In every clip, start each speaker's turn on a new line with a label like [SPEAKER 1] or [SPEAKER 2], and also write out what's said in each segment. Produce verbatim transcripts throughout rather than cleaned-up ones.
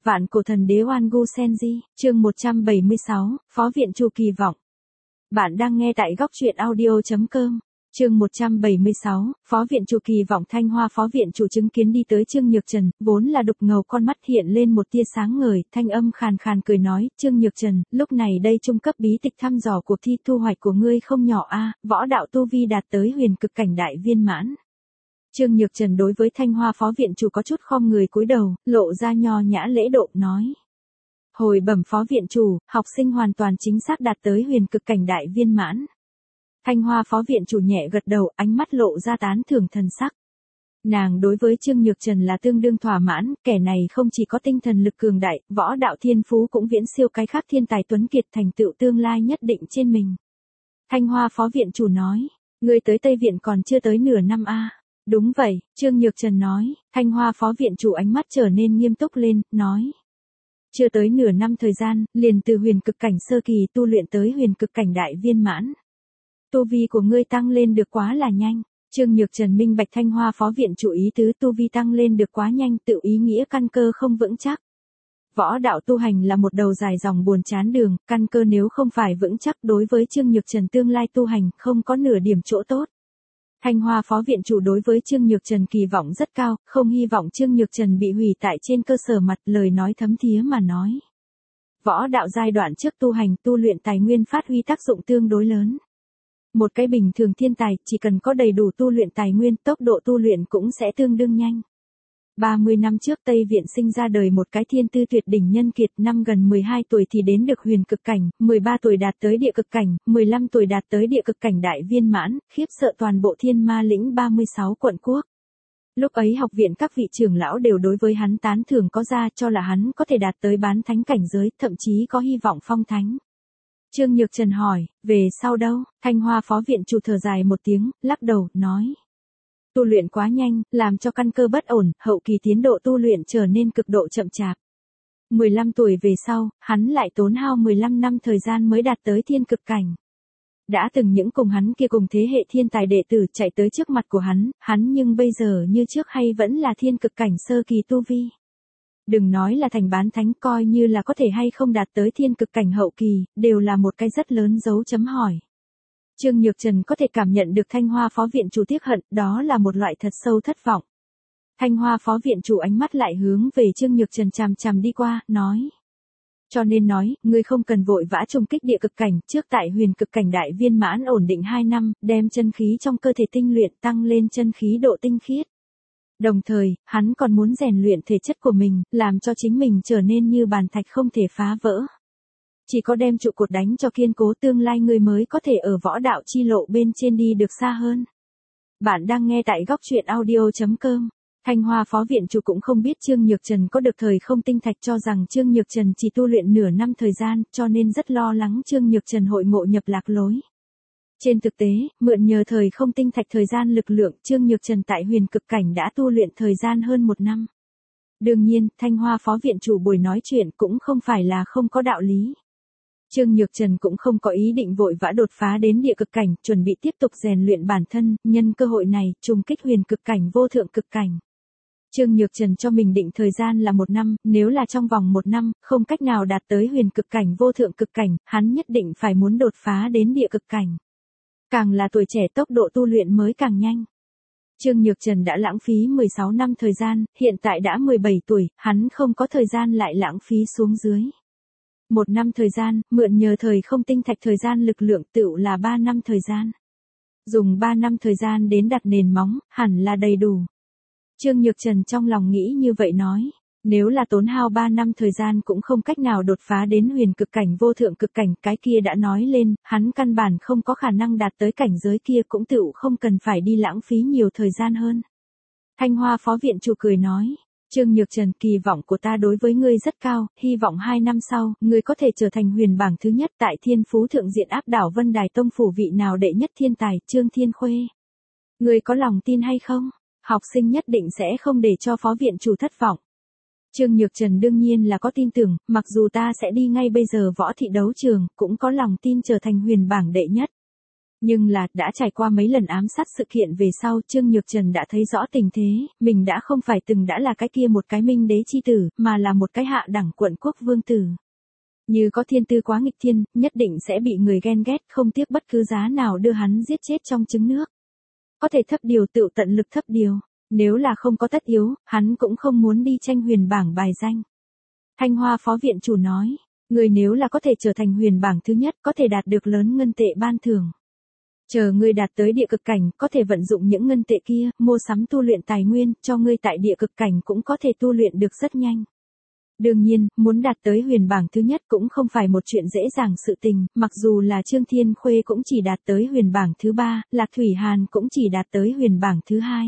[SPEAKER 1] Vạn cổ thần đế Oan Gu Senji, chương một trăm bảy mươi sáu, Phó viện chủ kỳ vọng. Bạn đang nghe tại góc truyện audio chấm com. Chương một trăm bảy mươi sáu, Phó viện chủ kỳ vọng. Thanh Hoa phó viện chủ chứng kiến đi tới Trương Nhược Trần, vốn là đục ngầu con mắt hiện lên một tia sáng ngời, thanh âm khàn khàn cười nói, Trương Nhược Trần, lúc này đây trung cấp bí tịch thăm dò cuộc thi thu hoạch của ngươi không nhỏ a, võ đạo tu vi đạt tới huyền cực cảnh đại viên mãn. Trương Nhược Trần đối với Thanh Hoa phó viện chủ có chút khom người cúi đầu, lộ ra nho nhã lễ độ nói. Hồi bẩm phó viện chủ, học sinh hoàn toàn chính xác đạt tới huyền cực cảnh đại viên mãn. Thanh Hoa phó viện chủ nhẹ gật đầu, ánh mắt lộ ra tán thưởng thần sắc. Nàng đối với Trương Nhược Trần là tương đương thỏa mãn, kẻ này không chỉ có tinh thần lực cường đại, võ đạo thiên phú cũng viễn siêu cái khác thiên tài tuấn kiệt, thành tựu tương lai nhất định trên mình. Thanh Hoa phó viện chủ nói, ngươi tới Tây Viện còn chưa tới nửa năm a. Đúng vậy, Trương Nhược Trần nói. Thanh Hoa phó viện chủ ánh mắt trở nên nghiêm túc lên, nói. Chưa tới nửa năm thời gian, liền từ huyền cực cảnh sơ kỳ tu luyện tới huyền cực cảnh đại viên mãn. Tu vi của ngươi tăng lên được quá là nhanh. Trương Nhược Trần minh bạch Thanh Hoa phó viện chủ ý tứ, tu vi tăng lên được quá nhanh, tự ý nghĩa căn cơ không vững chắc. Võ đạo tu hành là một đầu dài dòng buồn chán đường, căn cơ nếu không phải vững chắc đối với Trương Nhược Trần tương lai tu hành không có nửa điểm chỗ tốt. Thanh Hoa phó viện chủ đối với Trương Nhược Trần kỳ vọng rất cao, không hy vọng Trương Nhược Trần bị hủy tại trên cơ sở mặt, lời nói thấm thía mà nói. Võ đạo giai đoạn trước tu hành tu luyện tài nguyên phát huy tác dụng tương đối lớn. Một cái bình thường thiên tài chỉ cần có đầy đủ tu luyện tài nguyên, tốc độ tu luyện cũng sẽ tương đương nhanh. ba mươi năm trước Tây Viện sinh ra đời một cái thiên tư tuyệt đỉnh nhân kiệt, năm gần mười hai tuổi thì đến được huyền cực cảnh, mười ba tuổi đạt tới địa cực cảnh, mười lăm tuổi đạt tới địa cực cảnh đại viên mãn, khiếp sợ toàn bộ Thiên Ma lĩnh ba mươi sáu quận quốc. Lúc ấy học viện các vị trưởng lão đều đối với hắn tán thưởng có ra, cho là hắn có thể đạt tới bán thánh cảnh giới, thậm chí có hy vọng phong thánh. Trương Nhược Trần hỏi, về sau đâu? Thanh Hoa phó viện chủ thở dài một tiếng, lắc đầu, nói. Tu luyện quá nhanh, làm cho căn cơ bất ổn, hậu kỳ tiến độ tu luyện trở nên cực độ chậm chạp. mười lăm tuổi về sau, hắn lại tốn hao mười lăm năm thời gian mới đạt tới thiên cực cảnh. Đã từng những cùng hắn kia cùng thế hệ thiên tài đệ tử chạy tới trước mặt của hắn, hắn nhưng bây giờ như trước hay vẫn là thiên cực cảnh sơ kỳ tu vi. Đừng nói là thành bán thánh, coi như là có thể hay không đạt tới thiên cực cảnh hậu kỳ, đều là một cái rất lớn dấu chấm hỏi. Trương Nhược Trần có thể cảm nhận được Thanh Hoa phó viện chủ tiếc hận, đó là một loại thật sâu thất vọng. Thanh Hoa phó viện chủ ánh mắt lại hướng về Trương Nhược Trần chằm chằm đi qua, nói. Cho nên nói, ngươi không cần vội vã trùng kích địa cực cảnh, trước tại huyền cực cảnh đại viên mãn ổn định hai năm, đem chân khí trong cơ thể tinh luyện tăng lên chân khí độ tinh khiết. Đồng thời, hắn còn muốn rèn luyện thể chất của mình, làm cho chính mình trở nên như bàn thạch không thể phá vỡ. Chỉ có đem trụ cột đánh cho kiên cố, tương lai người mới có thể ở võ đạo chi lộ bên trên đi được xa hơn. Bạn đang nghe tại góc truyện audio chấm com. Thanh Hoa phó viện chủ cũng không biết Trương Nhược Trần có được thời không tinh thạch, cho rằng Trương Nhược Trần chỉ tu luyện nửa năm thời gian, cho nên rất lo lắng Trương Nhược Trần hội ngộ nhập lạc lối. Trên thực tế, mượn nhờ thời không tinh thạch thời gian lực lượng, Trương Nhược Trần tại huyền cực cảnh đã tu luyện thời gian hơn một năm. Đương nhiên, Thanh Hoa phó viện chủ buổi nói chuyện cũng không phải là không có đạo lý. Trương Nhược Trần cũng không có ý định vội vã đột phá đến địa cực cảnh, chuẩn bị tiếp tục rèn luyện bản thân, nhân cơ hội này, trùng kích huyền cực cảnh vô thượng cực cảnh. Trương Nhược Trần cho mình định thời gian là một năm, nếu là trong vòng một năm, không cách nào đạt tới huyền cực cảnh vô thượng cực cảnh, hắn nhất định phải muốn đột phá đến địa cực cảnh. Càng là tuổi trẻ tốc độ tu luyện mới càng nhanh. Trương Nhược Trần đã lãng phí mười sáu năm thời gian, hiện tại đã mười bảy tuổi, hắn không có thời gian lại lãng phí xuống dưới. Một năm thời gian, mượn nhờ thời không tinh thạch thời gian lực lượng tựu là ba năm thời gian. Dùng ba năm thời gian đến đặt nền móng, hẳn là đầy đủ. Trương Nhược Trần trong lòng nghĩ như vậy nói. Nếu là tốn hao ba năm thời gian cũng không cách nào đột phá đến huyền cực cảnh vô thượng cực cảnh, cái kia đã nói lên, hắn căn bản không có khả năng đạt tới cảnh giới kia, cũng tựu không cần phải đi lãng phí nhiều thời gian hơn. Thanh Hoa phó viện chủ cười nói, Trương Nhược Trần, kỳ vọng của ta đối với ngươi rất cao, hy vọng hai năm sau, ngươi có thể trở thành huyền bảng thứ nhất tại thiên phú thượng diện áp đảo Vân Đài Tông phủ vị nào đệ nhất thiên tài, Trương Thiên Khuê. Ngươi có lòng tin hay không? Học sinh nhất định sẽ không để cho phó viện chủ thất vọng. Trương Nhược Trần đương nhiên là có tin tưởng, mặc dù ta sẽ đi ngay bây giờ võ thị đấu trường, cũng có lòng tin trở thành huyền bảng đệ nhất. Nhưng là, đã trải qua mấy lần ám sát sự kiện về sau, Trương Nhược Trần đã thấy rõ tình thế, mình đã không phải từng đã là cái kia một cái minh đế chi tử, mà là một cái hạ đẳng quận quốc vương tử. Như có thiên tư quá nghịch thiên, nhất định sẽ bị người ghen ghét, không tiếc bất cứ giá nào đưa hắn giết chết trong trứng nước. Có thể thấp điều tự tận lực thấp điều, nếu là không có tất yếu, hắn cũng không muốn đi tranh huyền bảng bài danh. Thanh Hoa phó viện chủ nói, người nếu là có thể trở thành huyền bảng thứ nhất, có thể đạt được lớn ngân tệ ban thưởng. Chờ ngươi đạt tới địa cực cảnh, có thể vận dụng những ngân tệ kia, mua sắm tu luyện tài nguyên, cho ngươi tại địa cực cảnh cũng có thể tu luyện được rất nhanh. Đương nhiên, muốn đạt tới huyền bảng thứ nhất cũng không phải một chuyện dễ dàng sự tình, mặc dù là Trương Thiên Khuê cũng chỉ đạt tới huyền bảng thứ ba, Lạc Thủy Hàn cũng chỉ đạt tới huyền bảng thứ hai.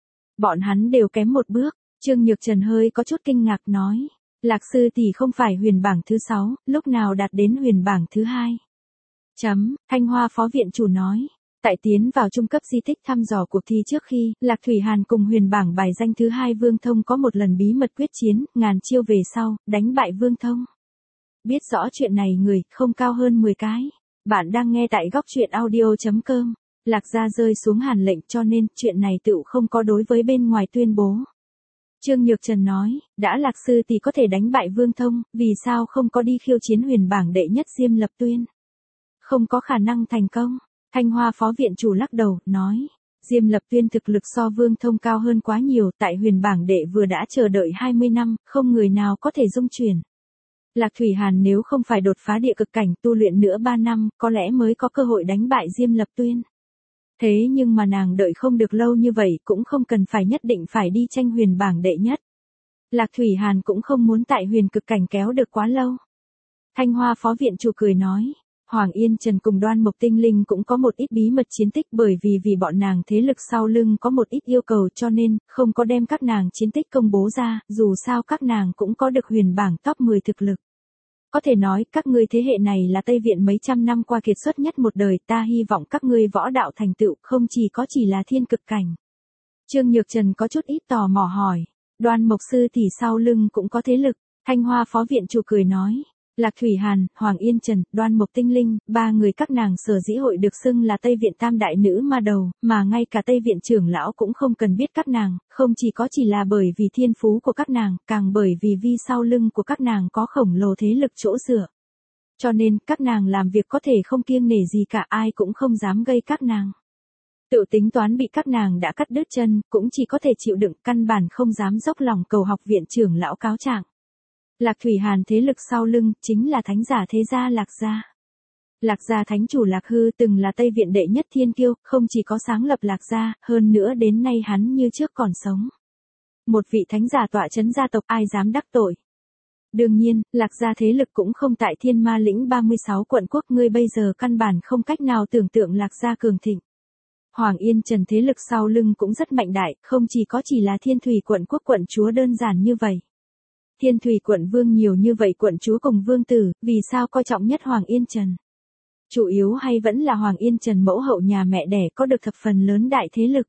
[SPEAKER 1] Bọn hắn đều kém một bước, Trương Nhược Trần hơi có chút kinh ngạc nói, Lạc sư tỷ không phải huyền bảng thứ sáu, lúc nào đạt đến huyền bảng thứ hai. Chấm, Thanh Hoa phó viện chủ nói. Tại tiến vào trung cấp di tích thăm dò cuộc thi trước khi, Lạc Thủy Hàn cùng huyền bảng bài danh thứ hai Vương Thông có một lần bí mật quyết chiến, ngàn chiêu về sau, đánh bại Vương Thông. Biết rõ chuyện này người, không cao hơn mười cái. Bạn đang nghe tại góc truyện audio chấm com. Lạc gia rơi xuống hàn lệnh cho nên, chuyện này tựu không có đối với bên ngoài tuyên bố. Trương Nhược Trần nói, đã Lạc sư thì có thể đánh bại Vương Thông, vì sao không có đi khiêu chiến huyền bảng đệ nhất Diêm Lập Tuyên? Không có khả năng thành công. Thanh Hoa phó viện chủ lắc đầu, nói, Diêm Lập Tuyên thực lực so Vương Thông cao hơn quá nhiều, tại huyền bảng đệ vừa đã chờ đợi hai mươi năm, không người nào có thể dung chuyển. Lạc Thủy Hàn nếu không phải đột phá địa cực cảnh tu luyện nữa ba năm, có lẽ mới có cơ hội đánh bại Diêm Lập Tuyên. Thế nhưng mà nàng đợi không được lâu như vậy, cũng không cần phải nhất định phải đi tranh huyền bảng đệ nhất. Lạc Thủy Hàn cũng không muốn tại huyền cực cảnh kéo được quá lâu. Thanh Hoa phó viện chủ cười nói, Hoàng Yên Trần cùng Đoan Mộc Tinh Linh cũng có một ít bí mật chiến tích bởi vì vì bọn nàng thế lực sau lưng có một ít yêu cầu cho nên, không có đem các nàng chiến tích công bố ra, dù sao các nàng cũng có được huyền bảng top mười thực lực. Có thể nói, các ngươi thế hệ này là Tây Viện mấy trăm năm qua kiệt xuất nhất một đời, ta hy vọng các ngươi võ đạo thành tựu không chỉ có chỉ là thiên cực cảnh. Trương Nhược Trần có chút ít tò mò hỏi, Đoan Mộc sư tỷ sau lưng cũng có thế lực, Thanh Hoa phó viện chủ cười nói. Lạc Thủy Hàn, Hoàng Yên Trần, Đoan Mộc Tinh Linh, ba người các nàng sở dĩ hội được xưng là Tây Viện tam đại nữ ma đầu, mà ngay cả Tây Viện trưởng lão cũng không cần biết các nàng, không chỉ có chỉ là bởi vì thiên phú của các nàng, càng bởi vì vi sau lưng của các nàng có khổng lồ thế lực chỗ dựa. Cho nên, các nàng làm việc có thể không kiêng nể gì cả, ai cũng không dám gây các nàng. Tự tính toán bị các nàng đã cắt đứt chân, cũng chỉ có thể chịu đựng, căn bản không dám dốc lòng cầu học viện trưởng lão cáo trạng. Lạc Thủy Hàn thế lực sau lưng, chính là thánh giả thế gia Lạc gia. Lạc gia thánh chủ Lạc Hư từng là Tây Viện đệ nhất thiên kiêu, không chỉ có sáng lập Lạc gia, hơn nữa đến nay hắn như trước còn sống. Một vị thánh giả tọa chấn gia tộc ai dám đắc tội. Đương nhiên, Lạc gia thế lực cũng không tại Thiên Ma lĩnh ba mươi sáu quận quốc, ngươi bây giờ căn bản không cách nào tưởng tượng Lạc gia cường thịnh. Hoàng Yên Trần thế lực sau lưng cũng rất mạnh đại, không chỉ có chỉ là Thiên Thủy quận quốc quận chúa đơn giản như vậy. Thiên Thủy quận vương nhiều như vậy quận chúa cùng vương tử, vì sao coi trọng nhất Hoàng Yên Trần? Chủ yếu hay vẫn là Hoàng Yên Trần mẫu hậu nhà mẹ đẻ có được thập phần lớn đại thế lực.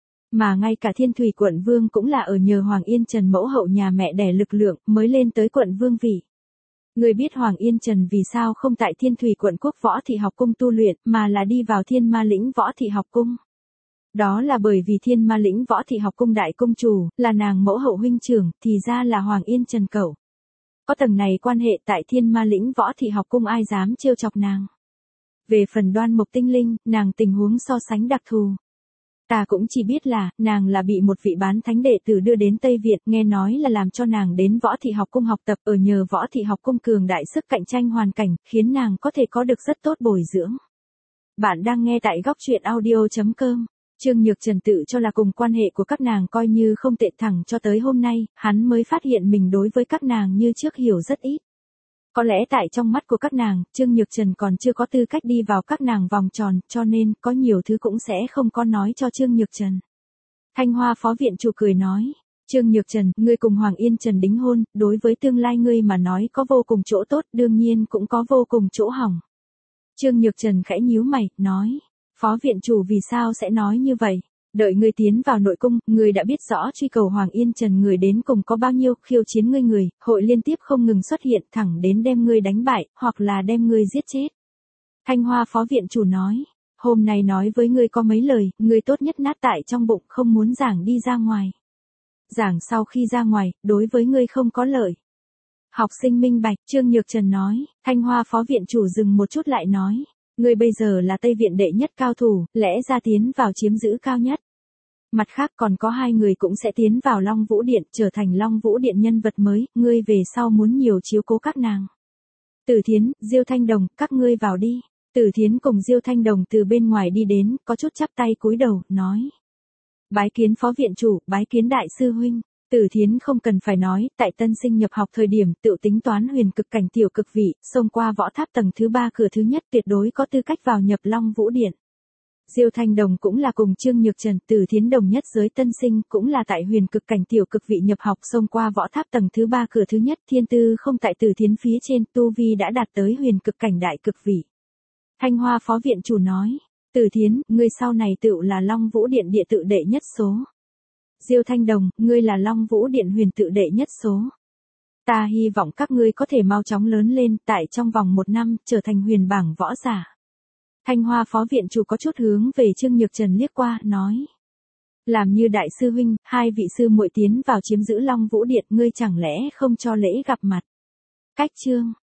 [SPEAKER 1] Mà ngay cả Thiên Thủy quận vương cũng là ở nhờ Hoàng Yên Trần mẫu hậu nhà mẹ đẻ lực lượng mới lên tới quận vương vị. Người biết Hoàng Yên Trần vì sao không tại Thiên Thủy quận quốc võ thị học cung tu luyện mà là đi vào Thiên Ma lĩnh võ thị học cung. Đó là bởi vì Thiên Ma lĩnh võ thị học cung đại cung chủ, là nàng mẫu hậu huynh trưởng, thì ra là Hoàng Yên Trần cậu. Có tầng này quan hệ tại Thiên Ma lĩnh võ thị học cung ai dám trêu chọc nàng. Về phần Đoan Mộc Tinh Linh, nàng tình huống so sánh đặc thù. Ta cũng chỉ biết là, nàng là bị một vị bán thánh đệ tử đưa đến Tây Việt, nghe nói là làm cho nàng đến võ thị học cung học tập, ở nhờ võ thị học cung cường đại sức cạnh tranh hoàn cảnh, khiến nàng có thể có được rất tốt bồi dưỡng. Bạn đang nghe tại góc truyện audio chấm com. Trương Nhược Trần tự cho là cùng quan hệ của các nàng coi như không tệ, thẳng cho tới hôm nay, hắn mới phát hiện mình đối với các nàng như trước hiểu rất ít. Có lẽ tại trong mắt của các nàng, Trương Nhược Trần còn chưa có tư cách đi vào các nàng vòng tròn, cho nên, có nhiều thứ cũng sẽ không có nói cho Trương Nhược Trần. Thanh Hoa phó viện chủ cười nói, Trương Nhược Trần, ngươi cùng Hoàng Yên Trần đính hôn, đối với tương lai ngươi mà nói có vô cùng chỗ tốt, đương nhiên cũng có vô cùng chỗ hỏng. Trương Nhược Trần khẽ nhíu mày, nói, phó viện chủ vì sao sẽ nói như vậy? Đợi ngươi tiến vào nội cung, ngươi đã biết rõ truy cầu Hoàng Yên Trần người đến cùng có bao nhiêu, khiêu chiến ngươi người, hội liên tiếp không ngừng xuất hiện thẳng đến đem ngươi đánh bại, hoặc là đem ngươi giết chết. Thanh Hoa phó viện chủ nói, Hôm nay nói với ngươi có mấy lời, ngươi tốt nhất nát tại trong bụng, không muốn giảng đi ra ngoài. Giảng sau khi ra ngoài, đối với ngươi không có lợi. Học sinh minh bạch, Trương Nhược Trần nói. Thanh Hoa phó viện chủ dừng một chút lại nói. Ngươi bây giờ là Tây Viện đệ nhất cao thủ, lẽ ra tiến vào chiếm giữ cao nhất. Mặt khác còn có hai người cũng sẽ tiến vào Long Vũ Điện, trở thành Long Vũ Điện nhân vật mới, ngươi về sau muốn nhiều chiếu cố các nàng. Tử Thiến, Diêu Thanh Đồng, các ngươi vào đi. Tử Thiến cùng Diêu Thanh Đồng từ bên ngoài đi đến, có chút chắp tay cúi đầu, nói. Bái kiến phó viện chủ, bái kiến đại sư huynh. Tử Thiến không cần phải nói, tại tân sinh nhập học thời điểm tự tính toán huyền cực cảnh tiểu cực vị, xông qua võ tháp tầng thứ ba cửa thứ nhất tuyệt đối có tư cách vào nhập Long Vũ Điện. Diêu Thanh Đồng cũng là cùng Trương Nhược Trần, Tử Thiến đồng nhất giới tân sinh, cũng là tại huyền cực cảnh tiểu cực vị nhập học xông qua võ tháp tầng thứ ba cửa thứ nhất, thiên tư không tại Tử Thiến phía trên, tu vi đã đạt tới huyền cực cảnh đại cực vị. Thanh Hoa phó viện chủ nói, Tử Thiến, ngươi sau này tựu là Long Vũ Điện địa tự đệ nhất số. Diêu Thanh Đồng, ngươi là Long Vũ Điện huyền tự đệ nhất số. Ta hy vọng các ngươi có thể mau chóng lớn lên, tại trong vòng một năm, trở thành huyền bảng võ giả. Thanh Hoa phó viện chủ có chút hướng về Trương Nhược Trần liếc qua, nói. Làm như đại sư huynh, hai vị sư muội tiến vào chiếm giữ Long Vũ Điện, ngươi chẳng lẽ không cho lễ gặp mặt. Cách chương.